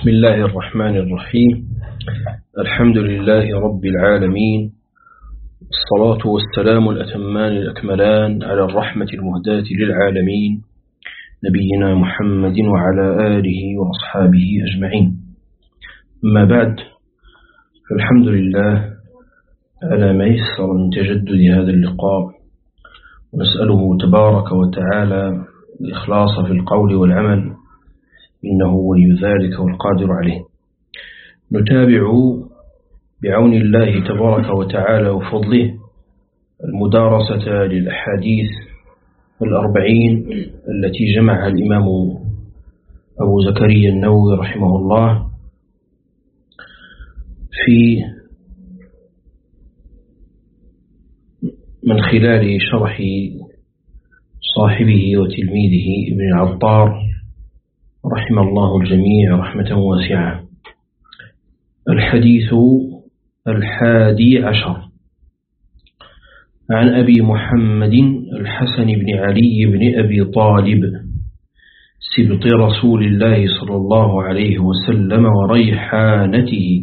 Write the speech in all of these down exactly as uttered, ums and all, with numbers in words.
بسم الله الرحمن الرحيم. الحمد لله رب العالمين، الصلاة والسلام الأتمان الأكملان على الرحمة المهداة للعالمين نبينا محمد وعلى آله وأصحابه أجمعين. أما بعد، فالحمد لله على ما يسر من تجدد هذا اللقاء، ونسأله تبارك وتعالى الإخلاص في القول والعمل، إنه ولي ذلك والقادر عليه. نتابع بعون الله تبارك وتعالى وفضله المدارسة للأحاديث الأربعين التي جمعها الإمام أبو زكريا النووي رحمه الله في من خلال شرح صاحبه وتلميذه ابن العطار رحم الله الجميع رحمة واسعة. الحديث الحادي عشر عن أبي محمد الحسن بن علي بن أبي طالب سبط رسول الله صلى الله عليه وسلم وريحانته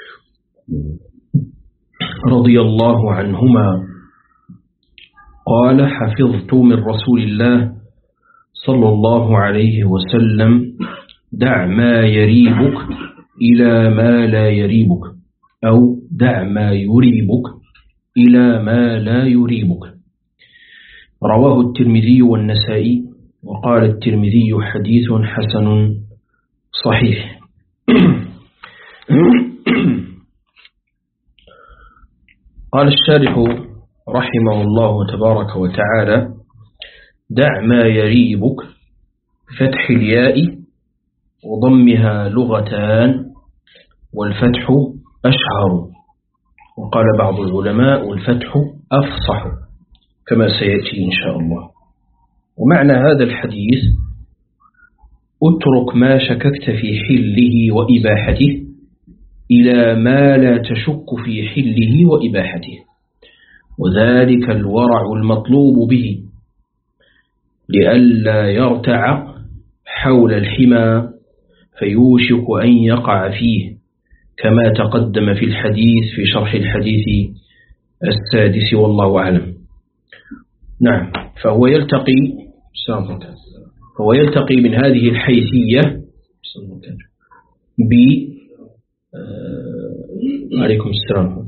رضي الله عنهما قال: حفظت من رسول الله صلى الله عليه وسلم: دع ما يريبك إلى ما لا يريبك، أو دع ما يريبك إلى ما لا يريبك. رواه الترمذي والنسائي، وقال الترمذي: حديث حسن صحيح. قال الشارح رحمه الله تبارك وتعالى: دع ما يريبك، فتح الياء وضمها لغتان، والفتح أشهر، وقال بعض العلماء: والفتح أفصح، كما سيأتي إن شاء الله. ومعنى هذا الحديث: اترك ما شككت في حله وإباحته إلى ما لا تشك في حله وإباحته، وذلك الورع المطلوب به، لئلا يرتع حول الحمى فيوشك أن يقع فيه، كما تقدم في الحديث في شرح الحديث السادس، والله أعلم. نعم، فهو يلتقي فهو يلتقي من هذه الحيثية ب عليكم السلام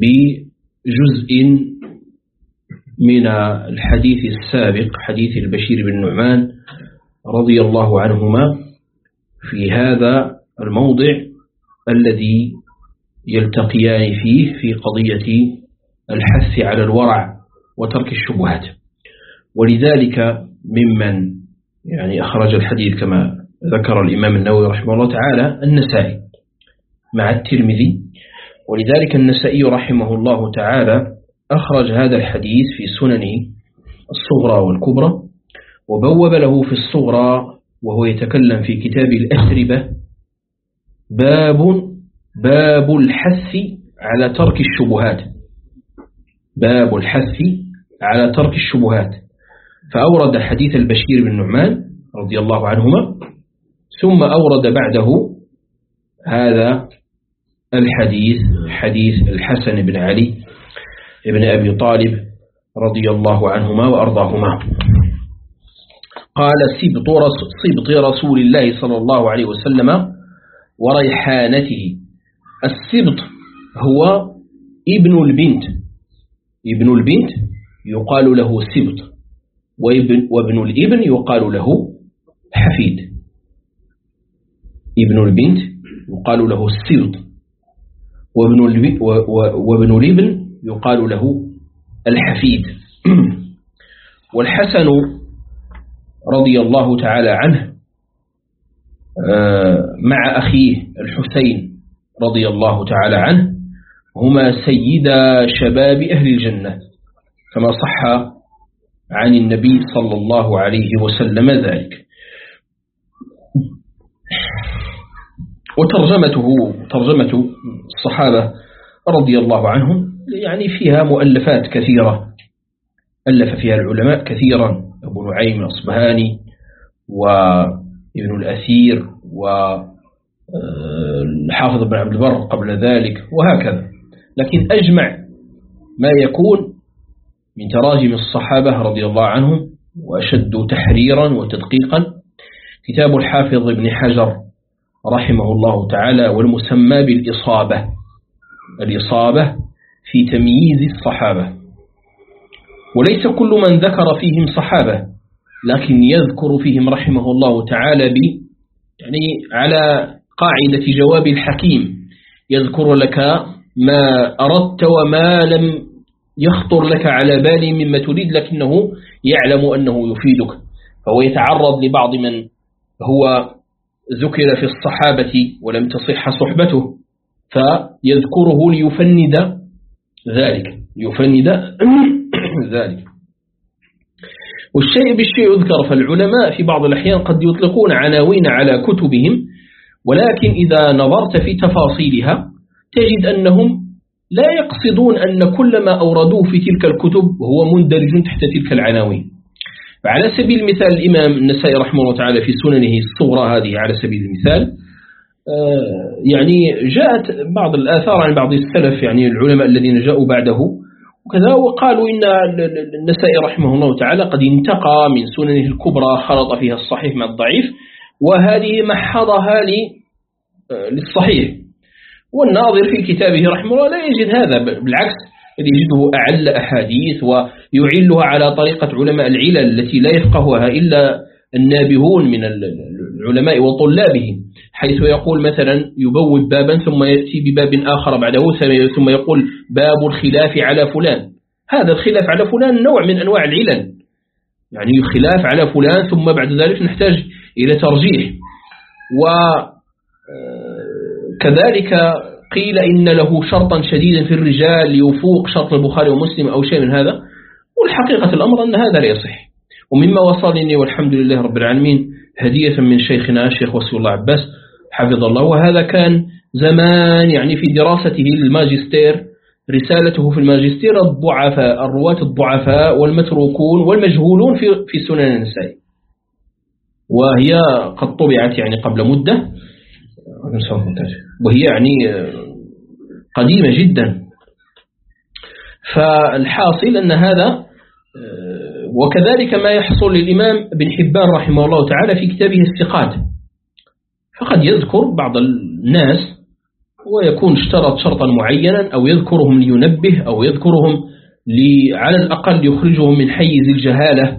بجزء من الحديث السابق، حديث البشير بن نعمان رضي الله عنهما، في هذا الموضع الذي يلتقيان فيه في قضية الحث على الورع وترك الشبهات. ولذلك ممن يعني أخرج الحديث كما ذكر الإمام النووي رحمه الله تعالى النسائي مع الترمذي، ولذلك النسائي رحمه الله تعالى أخرج هذا الحديث في سننه الصغرى والكبرى، وبوب له في الصغرى وهو يتكلم في كتاب الأثربة باب باب الحث على ترك الشبهات، باب الحث على ترك الشبهات، فأورد حديث البشير بن نعمان رضي الله عنهما، ثم أورد بعده هذا الحديث، حديث الحسن بن علي ابن أبي طالب رضي الله عنهما وأرضاهما. قال: سبط رسول الله صلى الله عليه وسلم وريحانته. السبط هو ابن البنت، ابن البنت يقال له سبط، وابن, وابن الابن يقال له حفيد. ابن البنت يقال له السبط، وابن, وابن الابن يقال له الحفيد. والحسن رضي الله تعالى عنه مع أخيه الحسين رضي الله تعالى عنه هما سيدا شباب أهل الجنة، كما صح عن النبي صلى الله عليه وسلم ذلك. وترجمته ترجمة الصحابة رضي الله عنهم يعني فيها مؤلفات كثيرة، ألف فيها العلماء كثيرا، أبو نعيم الأصبهاني وابن الأثير الحافظ بن عبد البر قبل ذلك وهكذا. لكن أجمع ما يكون من تراجم الصحابة رضي الله عنهم وأشد تحريرا وتدقيقا كتاب الحافظ ابن حجر رحمه الله تعالى والمسمى بالإصابة، الإصابة في تمييز الصحابة. وليس كل من ذكر فيهم صحابة، لكن يذكر فيهم رحمه الله تعالى ب يعني على قاعدة جواب الحكيم، يذكر لك ما أردت وما لم يخطر لك على بالي مما تريد، لكنه يعلم أنه يفيدك، فهو يتعرض لبعض من هو ذكر في الصحابة ولم تصح صحبته فيذكره ليفند ذلك ليفند ذلك. والشيء بالشيء يذكر، فالعلماء في بعض الأحيان قد يطلقون عناوين على كتبهم، ولكن إذا نظرت في تفاصيلها تجد أنهم لا يقصدون أن كل ما أوردوه في تلك الكتب هو مندرج تحت تلك العناوين. فعلى سبيل المثال الإمام النسائي رحمه الله تعالى في سننه الصغرى هذه على سبيل المثال يعني جاءت بعض الآثار عن بعض السلف يعني العلماء الذين جاءوا بعده وكذا، وقالوا إن النسائي رحمه الله تعالى قد انتقى من سننه الكبرى خلط فيها الصحيح مع الضعيف، وهذه محضها للصحيح. والناظر في كتابه رحمه الله لا يجد هذا، بالعكس يجده أعل أحاديث ويعلها على طريقة علماء العلل التي لا يفقهها إلا النابهون من العلماء وطلابهم، حيث يقول مثلا يبوب بابا ثم يأتي بباب آخر بعده ثم يقول باب الخلاف على فلان. هذا الخلاف على فلان نوع من أنواع العلل، يعني خلاف على فلان ثم بعد ذلك نحتاج إلى ترجيح. وكذلك قيل إن له شرطا شديدا في الرجال يفوق شرط البخاري ومسلم أو شيء من هذا، والحقيقة الأمر أن هذا لا يصح. ومما وصلني والحمد لله رب العالمين هدية من شيخنا الشيخ وصي الله عباس حفظ الله، وهذا كان زمان يعني في دراسته للماجستير، رسالته في الماجستير الضعفاء الرواة الضعفاء والمتروكون والمجهولون في في سنن النسائي، وهي قد طبعت يعني قبل مدة، وهي يعني قديمة جدا. فالحاصل أن هذا، وكذلك ما يحصل للإمام بن حبان رحمه الله تعالى في كتابه الثقات، فقد يذكر بعض الناس ويكون اشترط شرطا معينا أو يذكرهم لينبه أو يذكرهم على الأقل يخرجهم من حيز الجهالة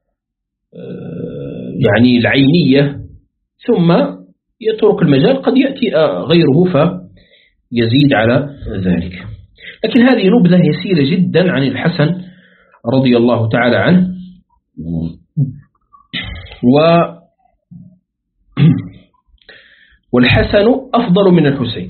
يعني العينية، ثم يترك المجال، قد يأتي غيره فيزيد على ذلك. لكن هذه نبذة يسيرة جدا عن الحسن رضي الله تعالى عنه. و والحسن أفضل من الحسين،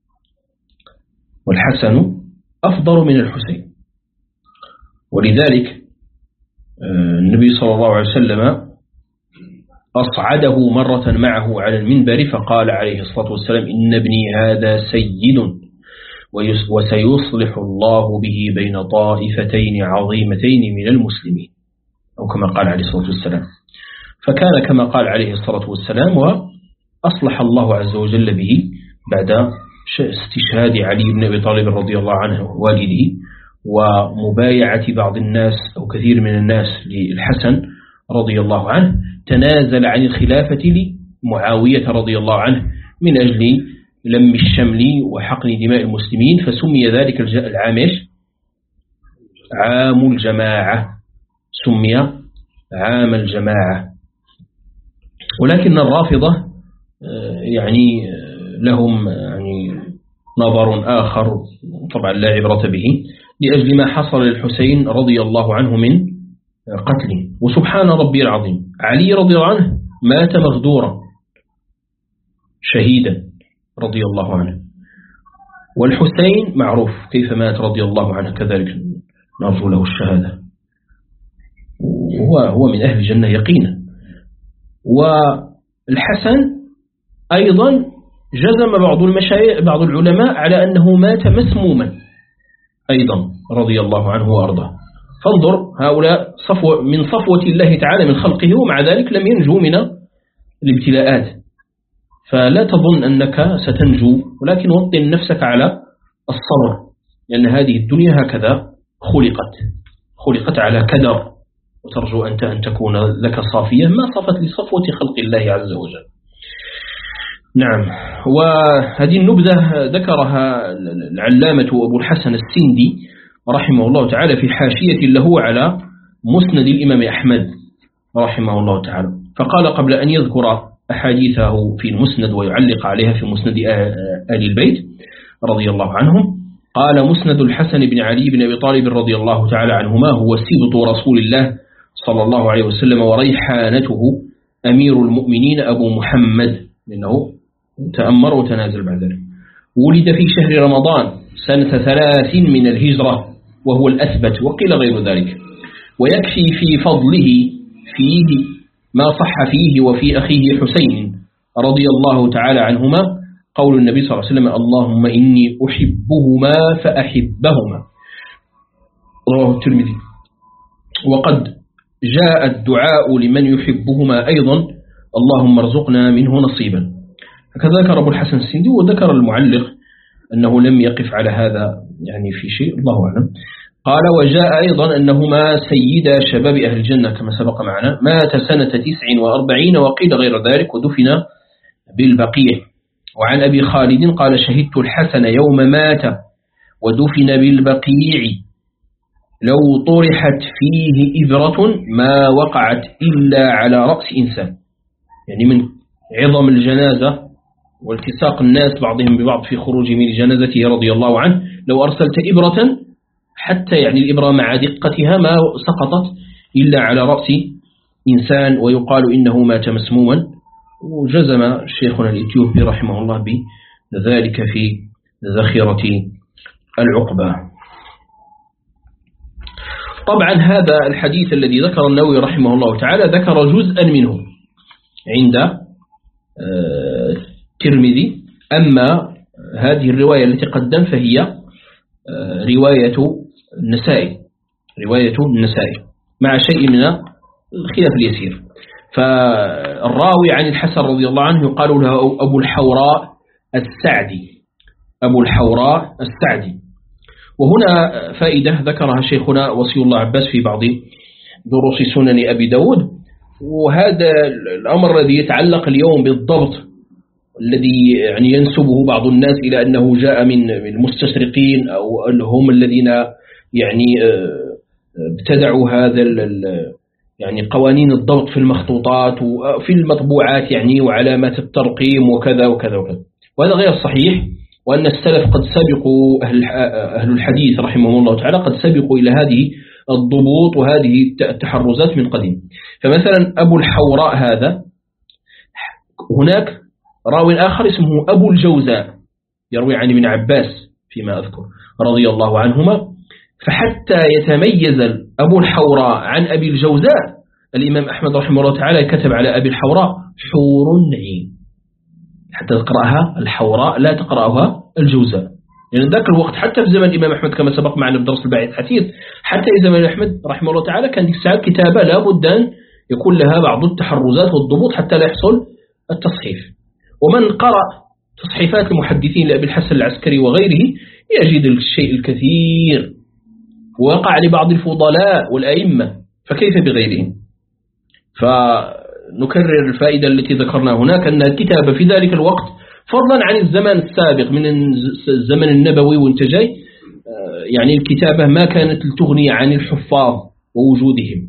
والحسن أفضل من الحسين، ولذلك النبي صلى الله عليه وسلم أصعده مرة معه على المنبر فقال عليه الصلاة والسلام: إن ابني هذا سيد وسيصلح الله به بين طائفتين عظيمتين من المسلمين، أو كما قال عليه الصلاة والسلام. فكان كما قال عليه الصلاة والسلام، وأصلح الله عز وجل به بعد استشهاد علي بن أبي طالب رضي الله عنه والده، ومبايعة بعض الناس أو كثير من الناس للحسن رضي الله عنه، تنازل عن الخلافة لمعاوية رضي الله عنه من أجل لم الشمل وحقن دماء المسلمين، فسمي ذلك العام عام الجماعة، سمي عام الجماعة. ولكن الرافضة يعني لهم يعني نظر آخر طبعا لا عبرة به، لأجل ما حصل للحسين رضي الله عنه من قتله. وسبحان ربي العظيم، علي رضي الله عنه مات مغدورا شهيدا رضي الله عنه، والحسين معروف كيف مات رضي الله عنه، كذلك نرجو له الشهادة، وهو هو من أهل الجنة يقينا. والحسن أيضا جزم بعض المشايخ بعض العلماء على أنه مات مسموما أيضا رضي الله عنه وأرضاه. فانظر هؤلاء صفوة من صفوة الله تعالى من خلقه، ومع ذلك لم ينجوا من الابتلاءات. فلا تظن أنك ستنجو، ولكن وطن نفسك على الصبر، لأن هذه الدنيا هكذا خلقت خلقت على كدر، وترجو أنت أن تكون لك صافية ما صفت لصفوة خلق الله عز وجل. نعم. وهذه النبذة ذكرها العلامة أبو الحسن السندي رحمه الله تعالى في حاشية له على مسند الإمام أحمد رحمه الله تعالى، فقال قبل أن يذكر أحاديثه في المسند ويعلق عليها في مسند آل البيت رضي الله عنهم، قال: مسند الحسن بن علي بن أبي طالب رضي الله تعالى عنهما هو سبط رسول الله صلى الله عليه وسلم وريحانته أمير المؤمنين أبو محمد، لأنه تأمر وتنازل بعد ذلك. ولد في شهر رمضان سنة ثلاث من الهجرة وهو الأثبت، وقيل غير ذلك. ويكفي في فضله فيه ما صح فيه وفي أخيه حسين رضي الله تعالى عنهما قول النبي صلى الله عليه وسلم: اللهم إني أحبهما فأحبهما، رواه الترمذي. وقد جاء الدعاء لمن يحبهما أيضا: اللهم ارزقنا منه نصيبا. هكذا ذكر أبو الحسن السندي، وذكر المعلق أنه لم يقف على هذا يعني في شيء، الله أعلم. قال: وجاء أيضا أنهما سيدا شباب أهل الجنة كما سبق معنا، مات سنة تسع وأربعين وقيل غير ذلك، ودفن بالبقيع. وعن أبي خالد قال: شهدت الحسن يوم مات ودفن بالبقيع لو طرحت فيه إبرة ما وقعت إلا على رأس إنسان، يعني من عظم الجنازة والتصاق الناس بعضهم ببعض في خروج من جنازته رضي الله عنه، لو أرسلت إبرة حتى يعني الإبرة مع دقتها ما سقطت إلا على رأس إنسان، ويقال إنه مات مسموما. وجزم شيخنا الإثيوبي رحمه الله بذلك في ذخيرة العقبة. طبعا هذا الحديث الذي ذكر النووي رحمه الله تعالى ذكر جزءا منه عند الترمذي، أما هذه الرواية التي قدم فهي رواية النسائي رواية النسائي مع شيء من الخلاف اليسير. فالراوي عن الحسن رضي الله عنه يقال له أبو الحوراء السعدي أبو الحوراء السعدي. وهنا فائدة ذكرها شيخنا وصي الله عباس في بعض دروس سنن أبي داود، وهذا الأمر الذي يتعلق اليوم بالضبط الذي يعني ينسبه بعض الناس إلى أنه جاء من المستشرقين أو هم الذين يعني ابتدعوا هذا يعني قوانين الضبط في المخطوطات وفي المطبوعات يعني وعلامات الترقيم وكذا وكذا وكذا، وهذا غير صحيح. وأن السلف قد سبقوا أهل الحديث رحمهم الله تعالى قد سبقوا إلى هذه الضبوط وهذه التحرزات من قديم. فمثلا أبو الحوراء هذا، هناك راوي آخر اسمه أبو الجوزاء يروي عن ابن عباس فيما أذكر رضي الله عنهما، فحتى يتميز أبو الحوراء عن أبي الجوزاء الإمام أحمد رحمه الله تعالى كتب على أبي الحوراء حور عين، حتى تقرأها الحوراء لا تقرأها الجوزاء، لأن يعني ذاك الوقت حتى في زمن الإمام أحمد كما سبق معنا في درس الباعث حديث، حتى في زمن أحمد رحمه الله تعالى كان ديك الساعة كتابة لا بد أن يكون لها بعض التحرزات والضبوط حتى لا يحصل التصحيف. ومن قرأ تصحيفات المحدثين لأبي الحسن العسكري وغيره يجد الشيء الكثير، وقع لبعض الفضلاء والأئمة، فكيف بغيرهم؟ فنكرر الفائدة التي ذكرنا هناك، أن الكتابة في ذلك الوقت فضلا عن الزمان السابق من الزمن النبوي وانت جاي، يعني الكتابة ما كانت تغني عن الحفاظ ووجودهم.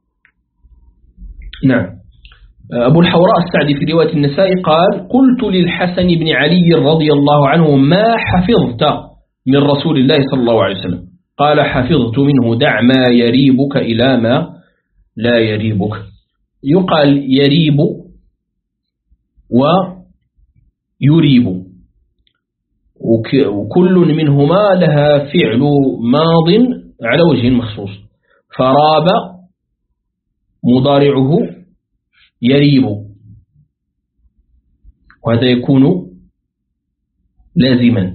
نعم. أبو الحوراء السعدي في رواية النسائي قال: قلت للحسن بن علي رضي الله عنه ما حفظت من رسول الله صلى الله عليه وسلم؟ قال: حفظت منه دع ما يريبك إلى ما لا يريبك. يقال يريب ويريب، وكل منهما لها فعل ماض على وجه مخصوص، فراب مضارعه يريب، وهذا يكون لازما.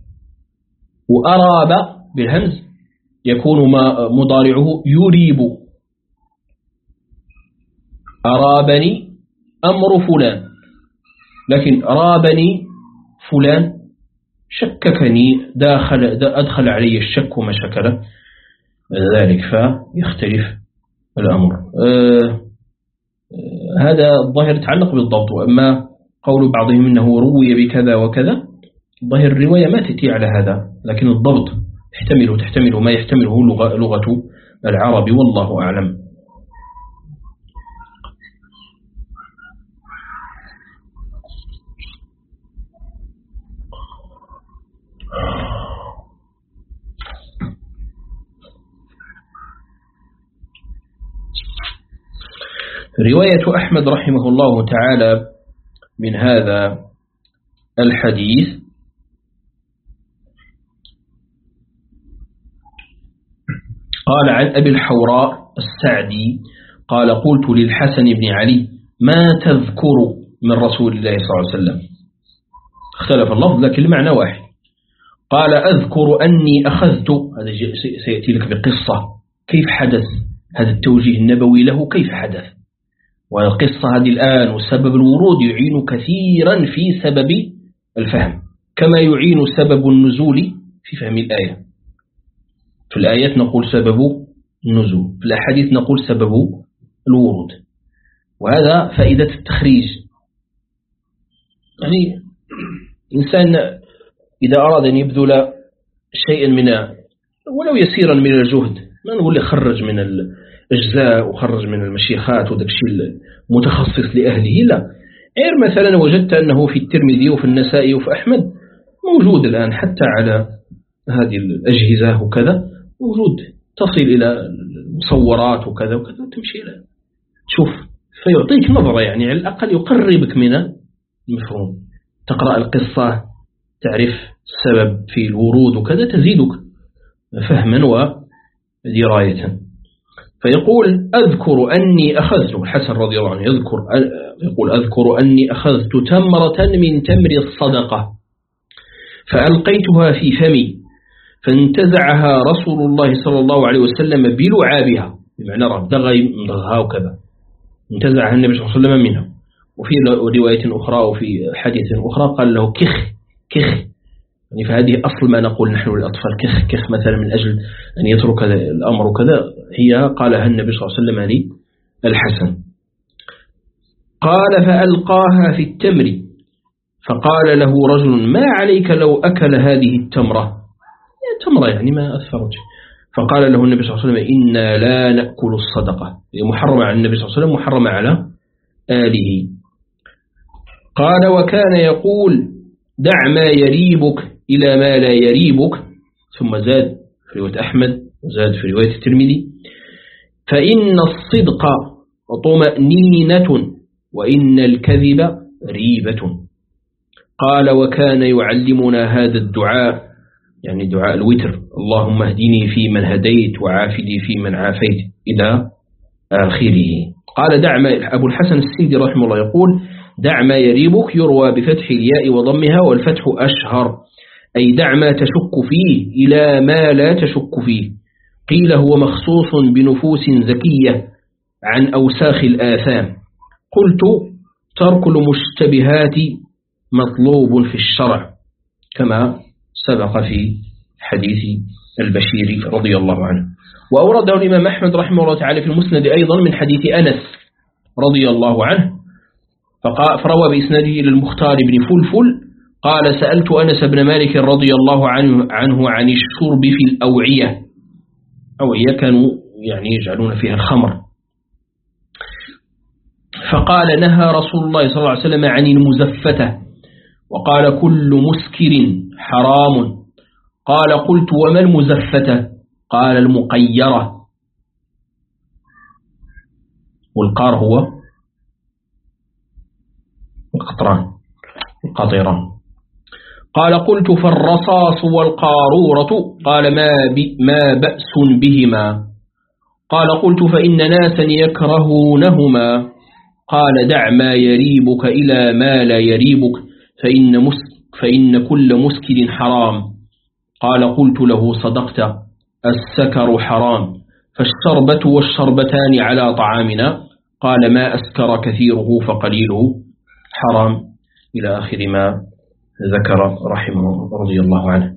وأراب بالهمز يكون مضارعه يريب، أرابني أمر فلان لكن رابني فلان شككني داخل أدخل علي الشك وما شكل ذلك فيختلف الأمر. آه هذا الظاهر يتعلق بالضبط. وأما قول بعضهم إنه روي بكذا وكذا، ظاهر الرواية ما تأتي على هذا، لكن الضبط تحتمله تحتمل ما يحتمله لغة, لغة العرب، والله أعلم. رواية أحمد رحمه الله تعالى من هذا الحديث قال عن أبي الحوراء السعدي قال قلت للحسن بن علي ما تذكر من رسول الله صلى الله عليه وسلم؟ اختلف اللفظ لكن المعنى واحد. قال أذكر أني أخذت، هذا سيأتي لك بقصة كيف حدث هذا التوجيه النبوي له، كيف حدث، والقصة هذه الآن وسبب الورود يعين كثيرا في سبب الفهم، كما يعين سبب النزول في فهم الآية. في الآيات نقول سبب النزول، في الأحاديث نقول سبب الورود، وهذا فائدة التخريج. يعني إنسان إذا أراد أن يبذل شيئا من ولو يسيرا من الجهد، ما نقول لي خرج من الأجزاء وخرج من المشيخات وذاك الشيء المتخصص لأهله، لا، غير مثلا وجدت أنه في الترمذي وفي النسائي وفي أحمد موجود الآن حتى على هذه الأجهزة وكذا موجود، تصل إلى المصورات وكذا وكذا وتمشي له تشوف، فيعطيك نظرة يعني على الأقل يقربك من المفهوم. تقرأ القصة تعرف السبب في الورود وكذا، تزيدك فهما ودراية. فيقول أذكر أني أخذت، الحسن رضي الله عنه يذكر يقول أذكر أني أخذت تمرة من تمر الصدقة فألقيتها في فمي فانتزعها رسول الله صلى الله عليه وسلم بلعابها، بمعنى ربدغي مضغها وكذا، انتزعها النبي صلى الله عليه وسلم منها. وفي رواية أخرى وفي حديث أخرى قال له كخ كخ، يعني فهذه أصل ما نقول نحن للأطفال كخ كخ مثلا من أجل أن يترك الأمر وكذا، هي قالها النبي صلى الله عليه وسلم للحسن. قال فألقاها في التمر فقال له رجل ما عليك لو أكل هذه التمرة، تمرة يعني ما أثرت. فقال له النبي صلى الله عليه وسلم إنا لا نأكل الصدقة، محرمة على النبي صلى الله عليه وسلم محرمة على آله. قال وكان يقول دع ما يريبك إلى ما لا يريبك، ثم زاد في رواية أحمد وزاد في رواية الترمذي فإن الصدق طمأنينة وإن الكذب ريبة. قال وكان يعلمنا هذا الدعاء، يعني دعاء الوتر، اللهم اهدني في من هديت وعافني في من عافيت إلى آخره. قال دع ما، أبو الحسن السندي رحمه الله يقول دع ما يريبك يروى بفتح الياء وضمها والفتح أشهر، أي دع ما تشك فيه إلى ما لا تشك فيه. قيل هو مخصوص بنفوس زكية عن أوساخ الآثام. قلت ترك المشتبهات مطلوب في الشرع كما سبق في حديث البشير رضي الله عنه. وأورده الإمام أحمد رحمه الله تعالى في المسند أيضا من حديث أنس رضي الله عنه، فروى بإسناده إلى المختار بن فلفل قال سألت أنس بن مالك رضي الله عنه, عنه عن الشرب في الأوعية، أوعية كانوا يعني يجعلون فيها الخمر، فقال نهى رسول الله صلى الله عليه وسلم عن المزفتة، وقال كل مسكر حرام. قال قلت وما المزفتة؟ قال المقيرة، والقار هو القطران القطيران. قال قلت فالرصاص والقارورة؟ قال ما, ما بأس بهما؟ قال قلت فإن ناسا يكرهونهما. قال دع ما يريبك إلى ما لا يريبك فإن, فإن كل مسكر حرام. قال قلت له صدقت، السكر حرام، فالشربة والشربتان على طعامنا. قال ما أسكر كثيره فقليله حرام. إلى آخر ما ذكر رحمه رضي الله عنه.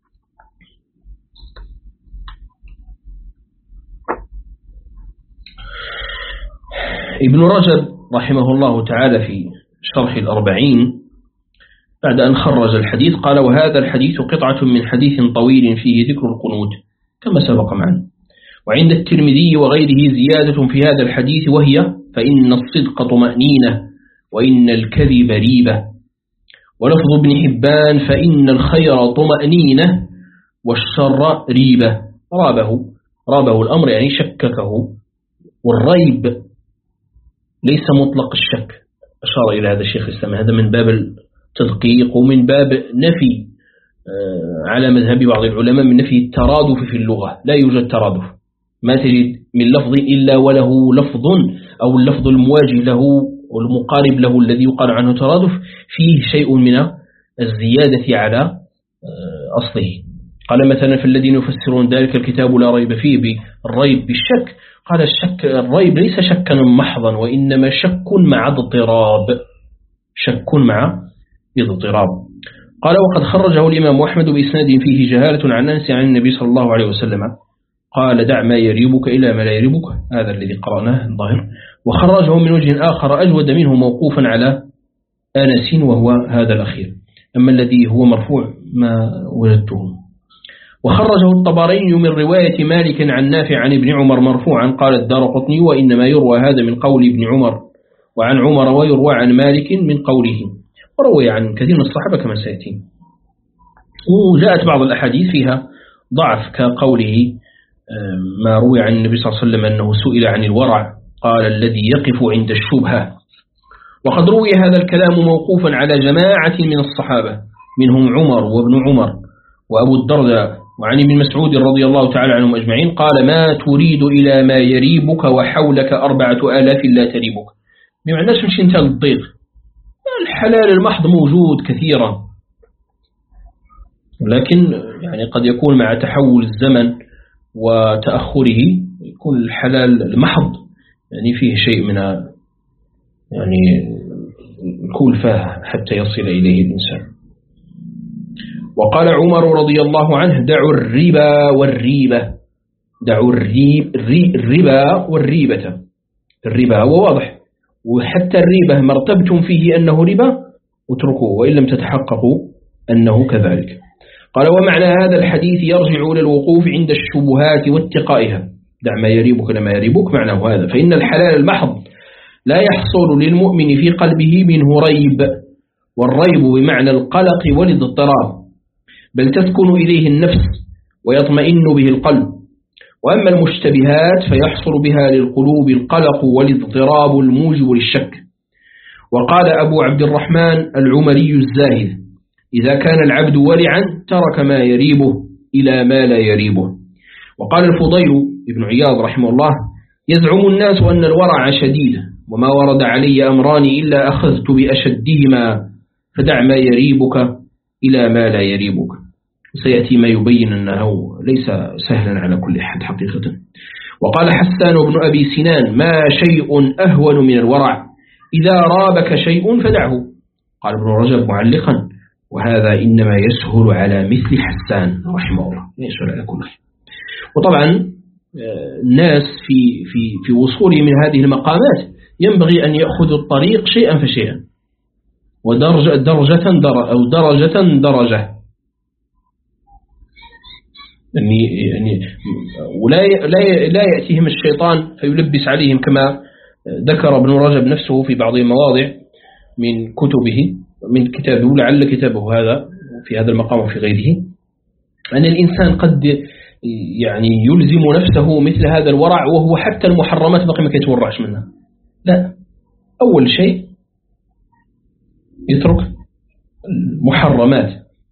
ابن رجب رحمه الله تعالى في شرح الأربعين بعد أن خرج الحديث قال: وهذا الحديث قطعة من حديث طويل فيه ذكر القنوت كما سبق معنا. وعند الترمذي وغيره زيادة في هذا الحديث وهي: فإن الصدق طمأنينة وإن الكذب ريبة. ولفظ ابن حبان: فإن الخير طمأنينة والشر ريبة. رابه رابه الأمر يعني شككه. والريب ليس مطلق الشك، أشار إلى هذا الشيخ الإسلام، هذا من باب التدقيق ومن باب نفي على مذهب بعض العلماء من نفي الترادف في اللغة. لا يوجد ترادف، ما تجد من لفظ إلا وله لفظ أو اللفظ المواجه له والمقارب له الذي يقال عنه ترادف فيه شيء من الزيادة على أصله. قال مثلا: فالذين يفسرون ذلك الكتاب لا ريب فيه بالريب بالشك، قال الشك الريب ليس شكا محضا وإنما شك مع اضطراب، شك مع اضطراب. قال: وقد خرجه الإمام أحمد بإسناد فيه جهالة عن أنس عن النبي صلى الله عليه وسلم قال: دع ما يريبك إلى ما لا يريبك، هذا الذي قرأناه الظاهر. وخرجه من وجه آخر أجود منه موقوفا على أنس وهو هذا الأخير، أما الذي هو مرفوع ما وجدته. وخرجه الطبراني من رواية مالك عن نافع عن ابن عمر مرفوعا قال الدارقطني: وإنما يروى هذا من قول ابن عمر وعن عمر ويروى عن مالك من قوله. وروي عن كثير من الصحابة كما سيأتي. وجاءت بعض الأحاديث فيها ضعف كقوله ما روي عن النبي صلى الله عليه وسلم أنه سئل عن الورع قال: الذي يقف عند الشبهة. وقد روي هذا الكلام موقوفا على جماعة من الصحابة منهم عمر وابن عمر وأبو الدرداء وعن ابن مسعود رضي الله تعالى عنهم أجمعين قال: ما تريد إلى ما يريبك وحولك أربعة آلاف لا تريبك. بمعنى مش انت الضيق، الحلال المحض موجود كثيرا، لكن يعني قد يكون مع تحول الزمن وتأخره يكون الحلال المحض يعني فيه شيء من يعني الكلفة حتى يصل إليه الإنسان. وقال عمر رضي الله عنه: دعوا الربا والريبة. دعوا الريب الربا والريبة. الربا هو واضح، وحتى الريبة مرتبتم فيه أنه ربا اتركوه وإن لم تتحققوا أنه كذلك. قال: ومعنى هذا الحديث يرجع إلى الوقوف عند الشبهات واتقائها. دع ما يريبك لما يريبك معناه هذا، فإن الحلال المحض لا يحصل للمؤمن في قلبه منه ريب، والريب بمعنى القلق والاضطراب، بل تسكن إليه النفس ويطمئن به القلب. وأما المشتبهات فيحصل بها للقلوب القلق والاضطراب الموجب للشك. وقال أبو عبد الرحمن العمري الزاهد: إذا كان العبد ورعا ترك ما يريبه إلى ما لا يريبه. وقال الفضيل ابن عياض رحمه الله: يزعم الناس أن الورع شديد، وما ورد علي أمران إلا أخذت بأشدهما، فدع ما يريبك إلى ما لا يريبك. سيأتي ما يبين أنه ليس سهلا على كل أحد حقيقة. وقال حسان بن أبي سنان: ما شيء أهون من الورع، إذا رابك شيء فدعه. قال ابن رجب معلقا: وهذا إنما يسهل على مثل حسان رحمه الله، يسهل على كل شيء. وطبعا الناس في في في وصولهم من هذه المقامات ينبغي أن يأخذوا الطريق شيئا فشيئا، ودرجة درجة در أو درجة درجة، يعني يعني ولا لا لا يأتيهم الشيطان فيلبس عليهم كما ذكر ابن رجب نفسه في بعض المواضع من كتبه من كتابه، ولعل كتابه هذا في هذا المقام وفي غيره، أن الإنسان قد يعني يلزم نفسه مثل هذا الورع وهو حتى المحرمات بقي ما كيتورعش منها. لا، أول شيء يترك المحرمات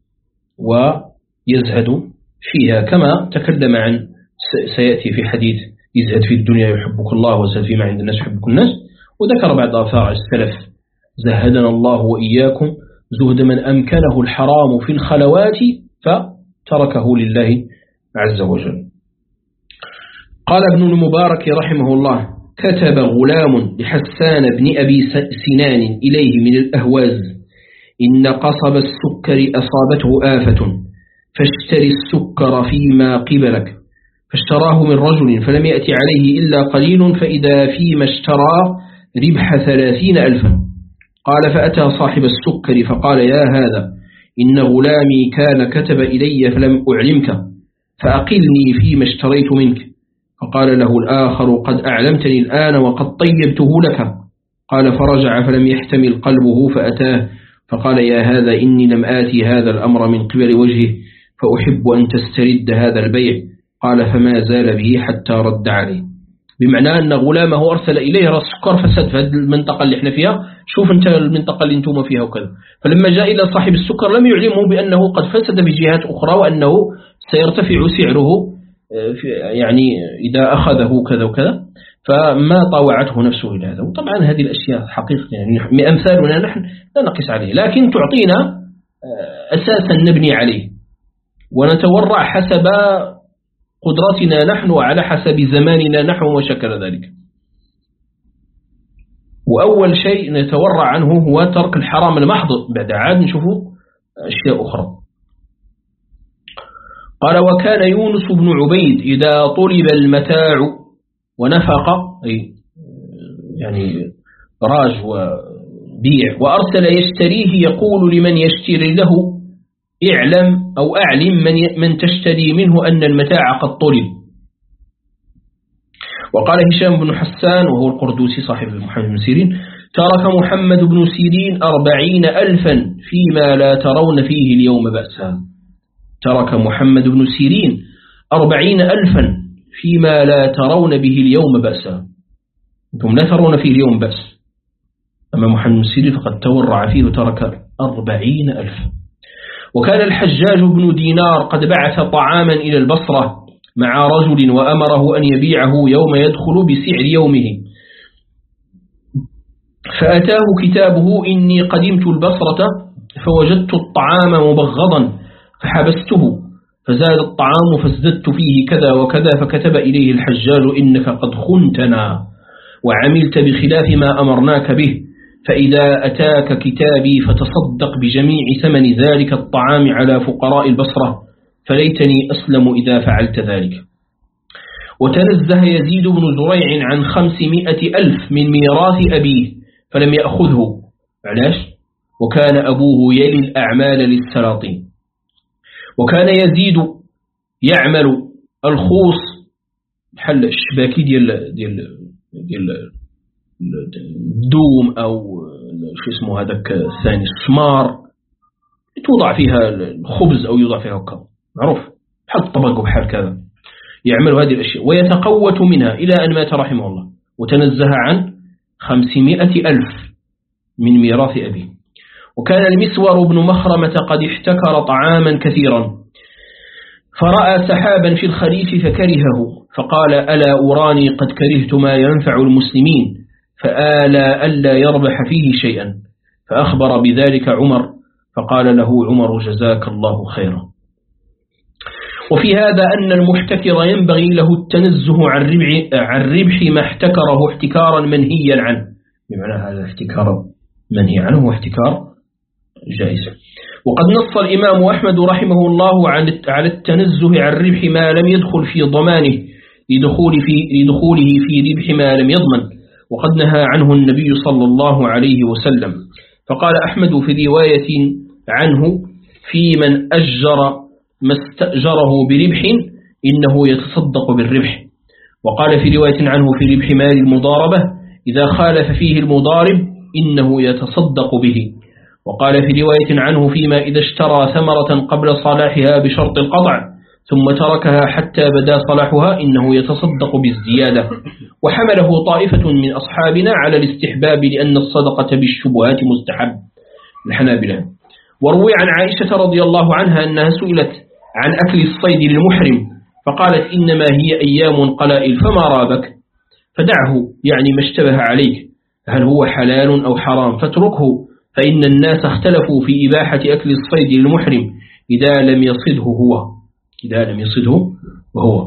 ويزهد فيها، كما تكلم عن سيأتي في حديث: يزهد في الدنيا يحبك الله وزهد فيما عند الناس يحبك الناس. وذكر بعض آثار السلف: زهدنا الله وإياكم زهد من أمكنه الحرام في الخلوات فتركه لله عز وجل. قال ابن المبارك رحمه الله: كتب غلام لحسان بن أبي سنان إليه من الأهواز إن قصب السكر أصابته آفة فاشتري السكر فيما قبلك. فاشتراه من رجل فلم يأتي عليه إلا قليل فإذا فيما اشترى ربح ثلاثين ألفا. قال فأتى صاحب السكر فقال يا هذا إن غلامي كان كتب إلي فلم أعلمك فأقلني فيما اشتريت منك. فقال له الآخر قد أعلمتني الآن وقد طيبته لك. قال فرجع فلم يحتمل قلبه فأتاه فقال يا هذا إني لم آتي هذا الأمر من قبل وجهه فأحب أن تسترد هذا البيع. قال فما زال به حتى رد عليه. بمعنى أن غلامه أرسل إليه رأس السكر فسد في هذه المنطقة اللي احنا فيها، شوف انت المنطقة اللي انتم فيها وكذا. فلما جاء إلى صاحب السكر لم يعلمه بأنه قد فسد بجهات أخرى وأنه سيرتفع سعره يعني إذا أخذه كذا وكذا، فما طاوعته نفسه إلى هذا. وطبعا هذه الأشياء حقيقة يعني أمثالنا نحن لا نقيس عليه، لكن تعطينا أساسا نبني عليه ونتورع حسب قدرتنا نحن وعلى حسب زماننا نحن وشكل ذلك. وأول شيء نتورع عنه هو ترك الحرام المحض، بعد عاد نشوفه أشياء أخرى. قال وكان يونس بن عبيد إذا طلب المتاع ونفق أي يعني راج وبيع وأرسل يشتريه يقول لمن يشتري له اعلم أو أعلم من من تشتري منه أن المتاع قد طلب. وقال هشام بن حسان وهو القردوسي صاحب محمد بن سيرين ترك محمد بن سيرين أربعين ألفا فيما لا ترون فيه اليوم بأسا. ترك محمد بن سيرين أربعين ألفا فيما لا ترون به اليوم بأسا. أنتم لا ترون فيه اليوم بأس، أما محمد بن سيرين فقد تورع فيه وترك أربعين ألف. وكان الحجاج بن دينار قد بعث طعاما إلى البصرة مع رجل وأمره أن يبيعه يوم يدخل بسعر يومه، فأتاه كتابه إني قدمت البصرة فوجدت الطعام مبغضا فحبسته فزاد الطعام فازددت فيه كذا وكذا، فكتب إليه الحجاج إنك قد خنتنا وعملت بخلاف ما أمرناك به، فإذا أتاك كتابي فتصدق بجميع ثمن ذلك الطعام على فقراء البصرة، فليتني أسلم إذا فعلت ذلك. وتنزه يزيد بن زريع عن خمسمائة ألف من ميراث أبيه فلم يأخذه. علاش؟ وكان أبوه يلي الأعمال للسلاطين. وكان يزيد يعمل الخوص بحال الشباكي ديال ديال ديال الدوم أو شو اسمه هذاك الثاني السمار، توضع فيها الخبز أو يوضع فيها كذا معروف بحال الطبق وبحال كذا، يعمل هذه الأشياء ويتقوت منها إلى أن مات رحمه الله. وتنزه عن خمسمائة ألف من ميراث أبيه. وكان المسور بن مخرمة قد احتكر طعاما كثيرا فرأى سحابا في الخريف فكرهه فقال ألا أراني قد كرهت ما ينفع المسلمين فآلى ألا يربح فيه شيئا، فأخبر بذلك عمر فقال له عمر جزاك الله خيرا. وفي هذا أن المحتكر ينبغي له التنزه عن ربح, عن ربح ما احتكره احتكارا منهيا عنه، بمعنى هذا احتكار منهي عنه واحتكار جائز. وقد نص الإمام أحمد رحمه الله على التنزه عن ربح ما لم يدخل في ضمانه لدخول في لدخوله في ربح ما لم يضمن، وقد نهى عنه النبي صلى الله عليه وسلم. فقال أحمد في رواية عنه في من أجر ما استأجره بربح إنه يتصدق بالربح. وقال في رواية عنه في ربح مال المضاربة إذا خالف فيه المضارب إنه يتصدق به. وقال في رواية عنه فيما إذا اشترى ثمرة قبل صلاحها بشرط القطع ثم تركها حتى بدا صلاحها إنه يتصدق بالزيادة. وحمله طائفة من أصحابنا على الاستحباب لأن الصدقة بالشبهات مستحب الحنابلة. وروي عن عائشة رضي الله عنها أنها سئلت عن أكل الصيد للمحرم فقالت إنما هي أيام قلائل فما رابك، فدعه يعني ما اشتبه عليك، هل هو حلال أو حرام فاتركه، فإن الناس اختلفوا في إباحة أكل الصيد للمحرم إذا لم يصده هو إذا لم يصده وهو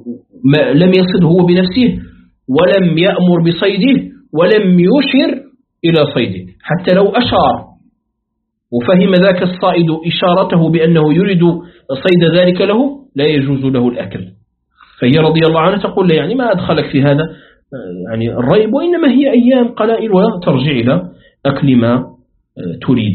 ولم يصده هو بنفسه ولم يأمر بصيده ولم يشر إلى صيده، حتى لو أشار وفهم ذاك الصائد إشارته بأنه يريد صيد ذلك له لا يجوز له الأكل. فهي رضي الله عنها تقول يعني ما أدخلك في هذا يعني الريب، وإنما هي أيام قلائل وترجع إلى أكل ما تريد.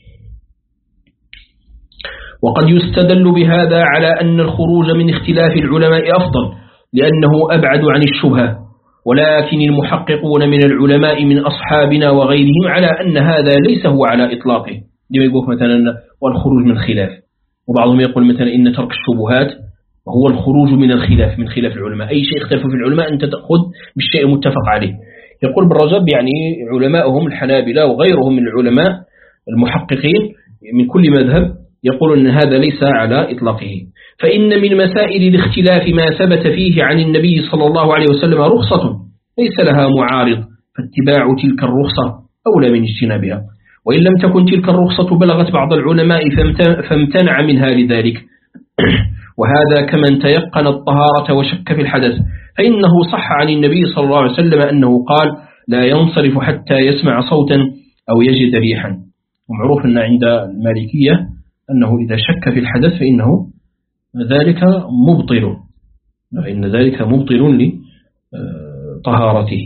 وقد يستدل بهذا على أن الخروج من اختلاف العلماء أفضل لأنه أبعد عن الشبهة، ولكن المحققون من العلماء من أصحابنا وغيرهم على أن هذا ليس هو على إطلاقه. لما يقول مثلا والخروج من خلاف، وبعضهم يقول مثلا إن ترك الشبهات وهو الخروج من الخلاف من خلاف العلماء، أي شيء اختلفوا في العلماء أنت تأخذ بالشيء المتفق عليه. يقول بالرجب يعني علماؤهم الحنابلة وغيرهم من العلماء المحققين من كل مذهب يقولون أن هذا ليس على إطلاقه، فإن من مسائل الاختلاف ما ثبت فيه عن النبي صلى الله عليه وسلم رخصة ليس لها معارض، فاتباع تلك الرخصة أولى من اجتنابها، وإن لم تكن تلك الرخصة بلغت بعض العلماء فامتنع منها لذلك. وهذا كمن تيقن الطهارة وشك في الحدث، فإنه صح عن النبي صلى الله عليه وسلم أنه قال لا ينصرف حتى يسمع صوتا أو يجد ريحا. ومعروف أن عند المالكية أنه إذا شك في الحدث فإنه ذلك مبطل، فإن ذلك مبطل لطهارته،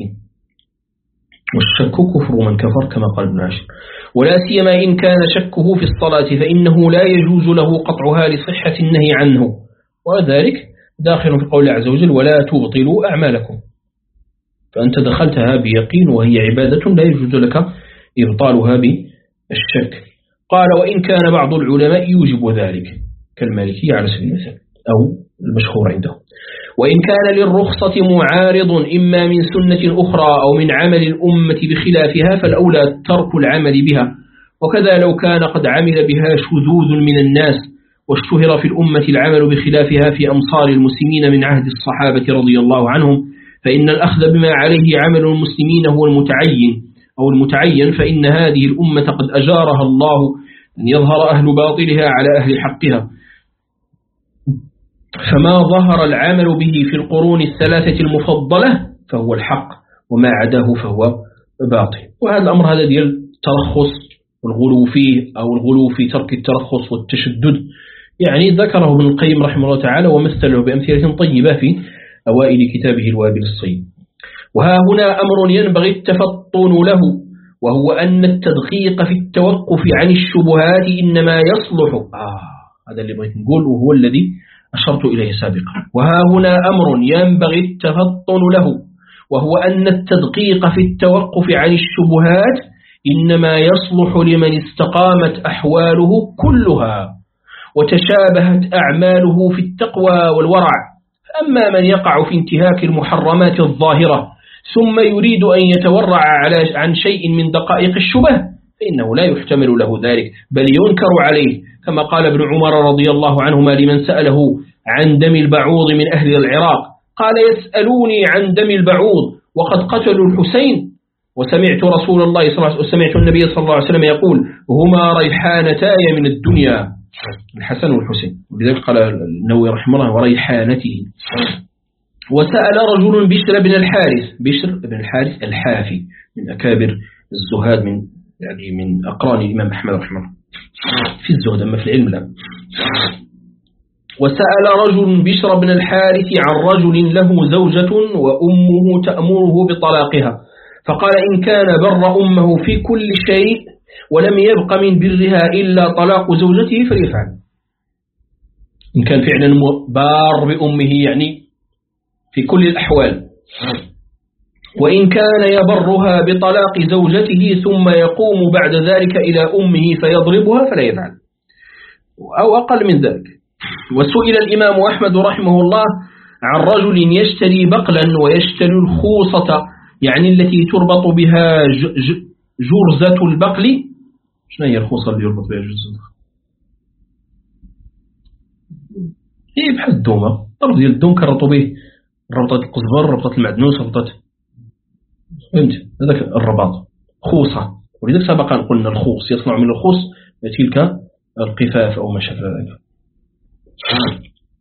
والشك كفر من كفر كما قال ابن عاشر، ولا سيما إن كان شكه في الصلاة فإنه لا يجوز له قطعها لصحة النهي عنه، وذلك داخل في قول عز وجل ولا تبطلوا أعمالكم، فأنت دخلتها بيقين وهي عبادة لا يجوز لك إبطالها بالشك. قال وإن كان بعض العلماء يوجب ذلك كالمالكي على سبيل المثال أو المشهور عنده. وإن كان للرخصة معارض إما من سنة أخرى أو من عمل الأمة بخلافها فالأولى ترك العمل بها، وكذا لو كان قد عمل بها شذوذ من الناس واشتهر في الأمة العمل بخلافها في أمصار المسلمين من عهد الصحابة رضي الله عنهم، فإن الأخذ بما عليه عمل المسلمين هو المتعين أو المتعين، فإن هذه الأمة قد أجارها الله أن يظهر أهل باطلها على أهل حقها، فما ظهر العمل به في القرون الثلاثة المفضلة فهو الحق، وما عداه فهو باطل. وهذا الأمر هذا ديال الترخص والغلو فيه أو الغلو في ترك الترخص والتشدد يعني ذكره ابن القيم رحمه الله تعالى ومثله بأمثلة طيبة في أوائل كتابه الوابل الصيب. وها هنا أمر ينبغي التفطن له، وهو أن التدقيق في التوقف عن الشبهات إنما يصلح آه هذا اللي بغيت نقول وهو الذي أشرت إليه سابقا. وها هنا أمر ينبغي التفطن له، وهو أن التدقيق في التوقف عن الشبهات إنما يصلح لمن استقامت أحواله كلها وتشابهت أعماله في التقوى والورع. أما من يقع في انتهاك المحرمات الظاهرة ثم يريد أن يتورع على عن شيء من دقائق الشبه فإنه لا يحتمل له ذلك بل ينكر عليه، كما قال ابن عمر رضي الله عنهما لمن سأله عن دم البعوض من أهل العراق قال يسألوني عن دم البعوض وقد قتلوا الحسين، وسمعت رسول الله صلى الله عليه وسلم سمعت النبي صلى الله عليه وسلم يقول هما ريحانتاي من الدنيا، الحسن والحسين، ولذلك قال النووي رحمه الله وريحانته. وسأل رجل بشر بن الحارث، بشر بن الحارث الحافي من أكابر الزهاد من يعني من أقران الإمام أحمد رحمه الله في الزهد أما في العلم لا. وسأل رجل بشر بن الحارث عن رجل له زوجة وأمه تأمره بطلاقها، فقال إن كان بر أمه في كل شيء ولم يبق من برها إلا طلاق زوجته فليفعل. إن كان فعلا بار بأمه يعني في كل الأحوال، وإن كان يبرها بطلاق زوجته ثم يقوم بعد ذلك إلى أمه فيضربها فلا يفعل أو أقل من ذلك. وسئل الإمام أحمد رحمه الله عن رجل يشتري بقلا ويشتري الخوصة يعني التي تربط بها جرزة البقل. شنو هي الخوصة اللي يربط بها جرزة البقل؟ هي بحال الدومة، ربط ديال الدوم كربطوا به ربطة القزبر ربطة المعدنوس ربطة فهمت هذاك الرباط خوصة. ولذلك سبقا قلنا الخوص يصنع من الخوص تلك القفاف أو ما شابه ذلك.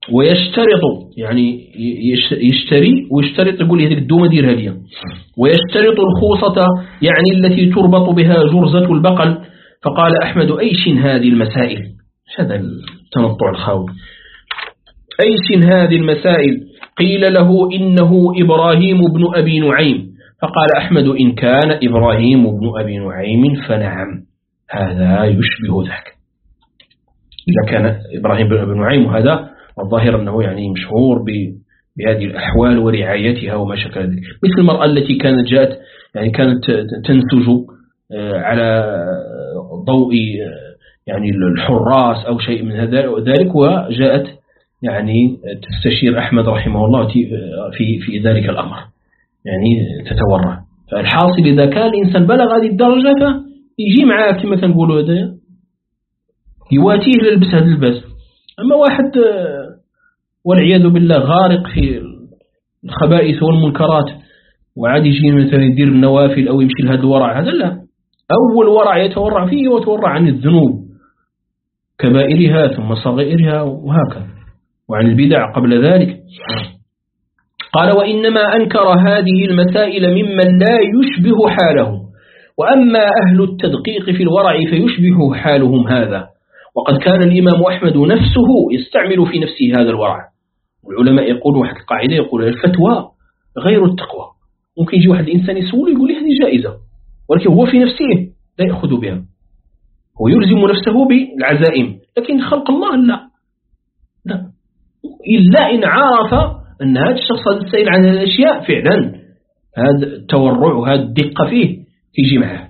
ويشترط يعني يشتري ويشترط يقول هذيك الدومة دير هدية. ويشترط الخوصة يعني التي تربط بها جرزة البقل. فقال أحمد أيش هذه المسائل؟ هذا التنطع الخاوي. أيش هذه المسائل؟ قيل له إنه إبراهيم بن أبي نعيم. فقال أحمد إن كان إبراهيم بن أبي نعيم فنعم هذا يشبه ذاك. إذا كان إبراهيم بن أبي نعيم وهذا والظاهر أنه يعني مشهور بهذه الأحوال ورعايتها وما شكل ذلك، مثل المرأة التي كانت جاءت يعني كانت تنسج على ضوء يعني الحراس أو شيء من ذلك، وجاءت يعني تستشير أحمد رحمه الله في في ذلك الأمر، يعني تتورع. فالحاصل إذا كان الإنسان بلغ هذه الدرجة فيجي معاه كما تنقولوا هذا يواتيه للبس هذا اللباس. أما واحد والعياذ بالله غارق في الخبائث والمنكرات وعاد يجي مثلا يدير النوافل أو يمشي لهذا الورع، هذا لا، أول ورع يتورع فيه وتورع عن الذنوب كبائرها ثم صغائرها وهكذا، وعن البدع قبل ذلك. قال وإنما أنكر هذه المسائل ممن لا يشبه حاله، وأما أهل التدقيق في الورع فيشبه حالهم هذا. وقد كان الإمام أحمد نفسه يستعمل في نفسه هذا الورع. والعلماء يقولوا واحد القاعدة يقول الفتوى غير التقوى. ممكن يجي واحد الإنسان يسول يقول لي هذه جائزة، ولكن هو في نفسه لا يأخذ بها، هو يلزم نفسه بالعزائم، لكن خلق الله لا لا، إلا إن عرف أن هذا الشخص السائل عن الأشياء فعلا هذا التورع وهذا الدقة فيه تيجي معه.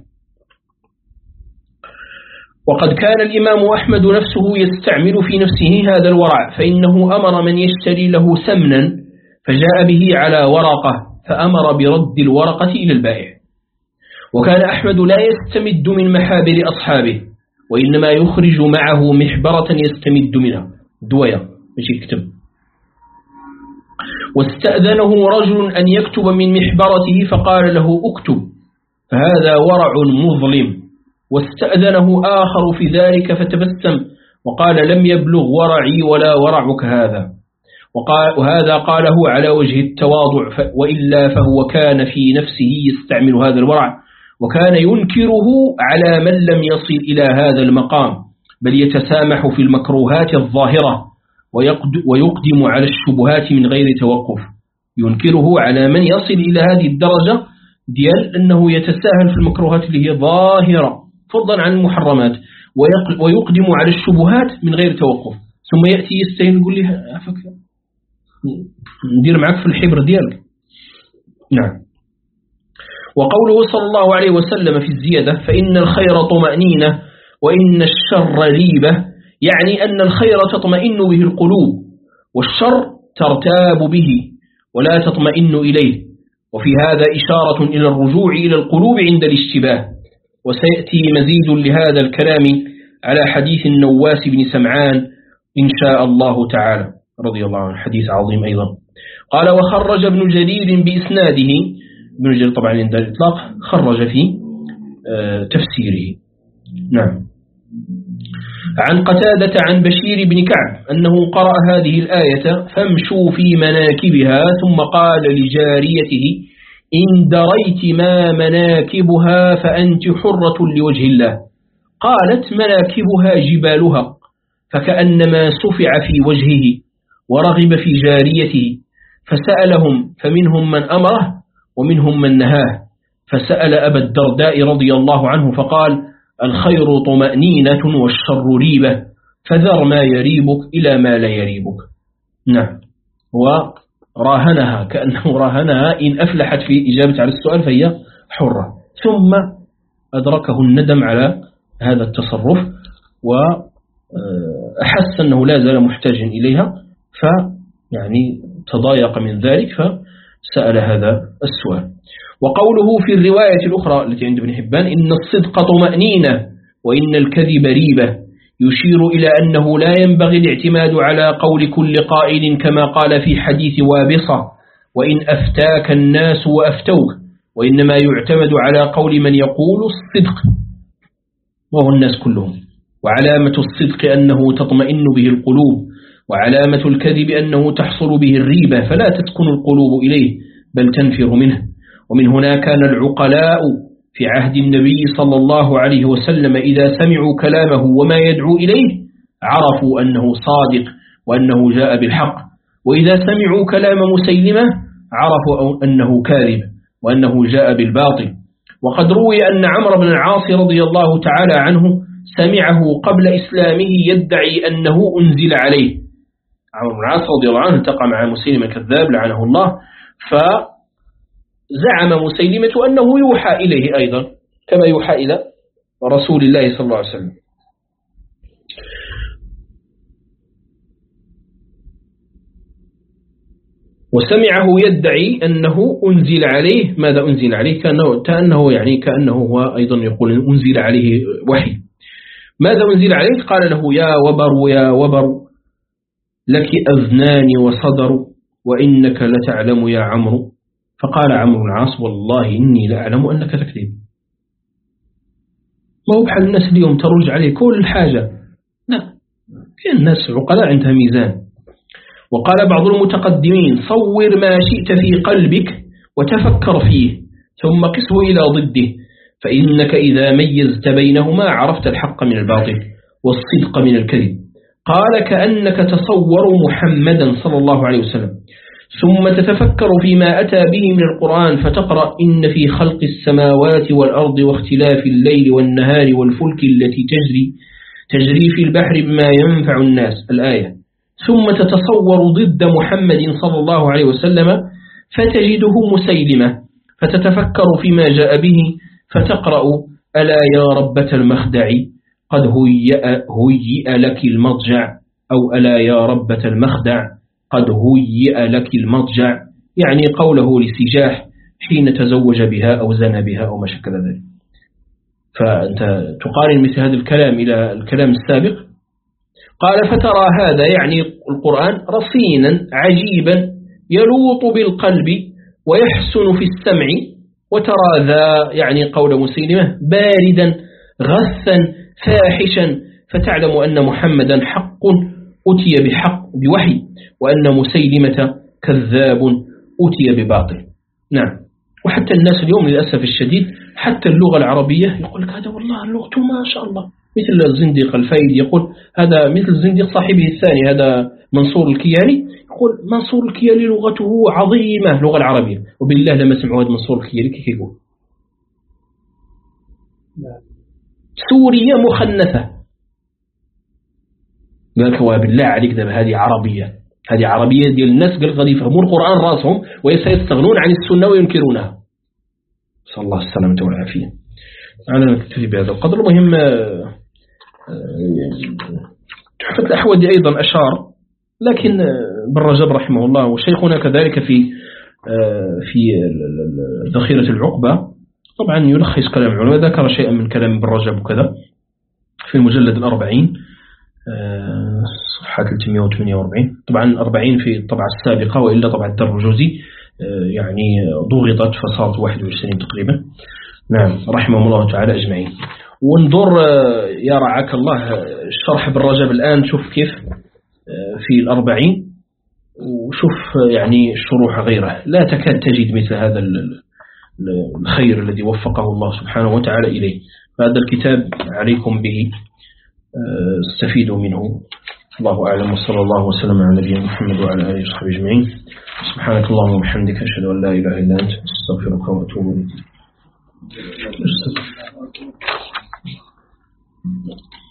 وقد كان الإمام أحمد نفسه يستعمل في نفسه هذا الورع، فإنه أمر من يشتري له سمنا فجاء به على ورقة فأمر برد الورقة إلى البائع. وكان أحمد لا يستمد من محابر أصحابه، وإنما يخرج معه محبرة يستمد منها دوية مش يكتب. واستأذنه رجل أن يكتب من محبرته فقال له اكتب، فهذا ورع مظلم. واستأذنه آخر في ذلك فتبسم وقال لم يبلغ ورعي ولا ورعك هذا. وقال وهذا قاله على وجه التواضع، وإلا فهو كان في نفسه يستعمل هذا الورع، وكان ينكره على من لم يصل إلى هذا المقام، بل يتسامح في المكروهات الظاهرة ويقدم على الشبهات من غير توقف. ينكره على من يصل إلى هذه الدرجة ديال أنه يتساهل في المكروهات اللي هي ظاهرة فضلا عن المحرمات، ويقدم على الشبهات من غير توقف، ثم يأتي يستهين يقول لي عفك ندير معك في الحبر ديالك. نعم. وقوله صلى الله عليه وسلم في الزيادة فإن الخير طمأنينة وإن الشر ريبة، يعني أن الخير تطمئن به القلوب، والشر ترتاب به ولا تطمئن إليه. وفي هذا إشارة إلى الرجوع إلى القلوب عند الاشتباه. وسيأتي مزيد لهذا الكلام على حديث النواس بن سمعان إن شاء الله تعالى رضي الله عنه، حديث عظيم أيضا. قال وخرج ابن جرير بإسناده، ابن جرير طبعا عند الإطلاق خرج في تفسيره. نعم. عن قتادة عن بشير بن كعب أنه قرأ هذه الآية فامشوا في مناكبها، ثم قال لجاريته إن دريت ما مناكبها فأنت حرة لوجه الله. قالت مناكبها جبالها، فكأنما سفع في وجهه ورغب في جاريته، فسألهم فمنهم من أمره ومنهم من نهاه. فسأل أبا الدرداء رضي الله عنه فقال الخير طمأنينة والشر ريبة، فذر ما يريبك إلى ما لا يريبك. نعم. وراهنها كأنه راهنها إن أفلحت في إجابة على السؤال فهي حرة. ثم أدركه الندم على هذا التصرف وأحس أنه لا زال محتاجا إليها، فيعني تضايق من ذلك فسأل هذا السؤال. وقوله في الرواية الأخرى التي عند ابن حبان إن الصدق طمأنينة وإن الكذب ريبة، يشير إلى أنه لا ينبغي الاعتماد على قول كل قائل كما قال في حديث وابصة وإن أفتاك الناس وأفتوك، وإنما يعتمد على قول من يقول الصدق وهو الناس كلهم. وعلامة الصدق أنه تطمئن به القلوب، وعلامة الكذب أنه تحصل به الريبة فلا تسكن القلوب إليه بل تنفر منه. ومن هنا كان العقلاء في عهد النبي صلى الله عليه وسلم إذا سمعوا كلامه وما يدعو إليه عرفوا أنه صادق وأنه جاء بالحق، وإذا سمعوا كلام مسيلمة عرفوا أنه كاذب وأنه جاء بالباطل. وقد روي أن عمرو بن العاص رضي الله تعالى عنه سمعه قبل إسلامه يدعي أنه أنزل عليه. عمرو بن العاص رضي الله عنه التقى مع مسيلمة كذاب لعنه الله، فزعم مسيلمة أنه يوحى إليه أيضا كما يوحى إلى رسول الله صلى الله عليه وسلم. وسمعه يدعي أنه أنزل عليه. ماذا أنزل عليه؟ كأنه, كأنه يعني كأنه هو أيضا يقول أنزل عليه وحي. ماذا أنزل عليه؟ قال له يا وبر يا وبر لك أذنان وصدر وإنك لتعلم يا عمرو. فقال عمرو بن العاص والله إني لأعلم أنك تكذب. ما هو بحال الناس اليوم ترج عليه كل حاجة، لا، في الناس عقلاء عندها ميزان. وقال بعض المتقدمين صور ما شئت في قلبك وتفكر فيه ثم قسه إلى ضده، فإنك إذا ميزت بينهما عرفت الحق من الباطل والصدق من الكذب. قال كأنك تصور محمدا صلى الله عليه وسلم ثم تتفكر فيما أتى به من القرآن فتقرأ إن في خلق السماوات والأرض واختلاف الليل والنهار والفلك التي تجري تجري في البحر بما ينفع الناس الآية، ثم تتصور ضد محمد صلى الله عليه وسلم فتجده مسيلمة، فتتفكر فيما جاء به فتقرأ ألا يا ربة المخدع قد هيئ, هيئ لك المضجع، أو ألا يا ربة المخدع قد هيئ لك المضجع، يعني قوله لسجاح حين تزوج بها أو زنى بها أو ما شكل ذلك. فأنت تقارن مثل هذا الكلام إلى الكلام السابق. قال فترى هذا يعني القرآن رصينا عجيبا يلوط بالقلب ويحسن في السمع، وترى ذا يعني قول مسيلمة باردا غثا فاحشا، فتعلم أن محمدا حق أتي بحق بوحي وأن مسيلمة كذاب أتي بباطل. نعم. وحتى الناس اليوم للأسف الشديد حتى اللغة العربية يقول لك هذا والله لغته ما شاء الله، مثل الزنديق الفايد يقول هذا مثل الزنديق صاحبه الثاني هذا منصور الكيالي، يقول منصور الكيالي لغته عظيمة اللغة العربية. وبالله لما سمعوا هذا منصور الكيالي كيف يقول؟ سورية مخنثة. قال لك وبالله عليك ده هذه عربية، هذه عربية ديال الناس قال غادي يفهموا القرآن راسهم وسيستغنون عن السنة وينكرونها. صلى الله السلامة والعافية. أنا نكتفي بهذا القدر. المهم تحفة الأحوذي أيضا أشار، لكن ابن رجب رحمه الله وشيخنا كذلك في في ذخيرة العقبة طبعا يلخص كلام العلماء، ذكر شيئا من كلام ابن رجب وكذا في المجلد الأربعين صفحة ثلاثمئة وثمانية وأربعين. طبعا الأربعين في الطبعة السابقة، وإلا طبعا الدرجوزي يعني ضغطت فصارت واحد وعشرين تقريبا. نعم رحمه الله تعالى أجمعين. وانظر يا رعاك الله الشرح بالرجب الآن، شوف كيف في الأربعين، وشوف يعني الشروح غيره، لا تكاد تجد مثل هذا الخير الذي وفقه الله سبحانه وتعالى إليه. فهذا الكتاب عليكم به، استفيدوا منه. الله أعلم، وصلى الله وسلم على نبينا محمد وعلى آله وصحبه أجمعين. سبحانك اللهم وبحمدك أشهد أن لا إله إلا أنت أستغفرك وأتوب إليك.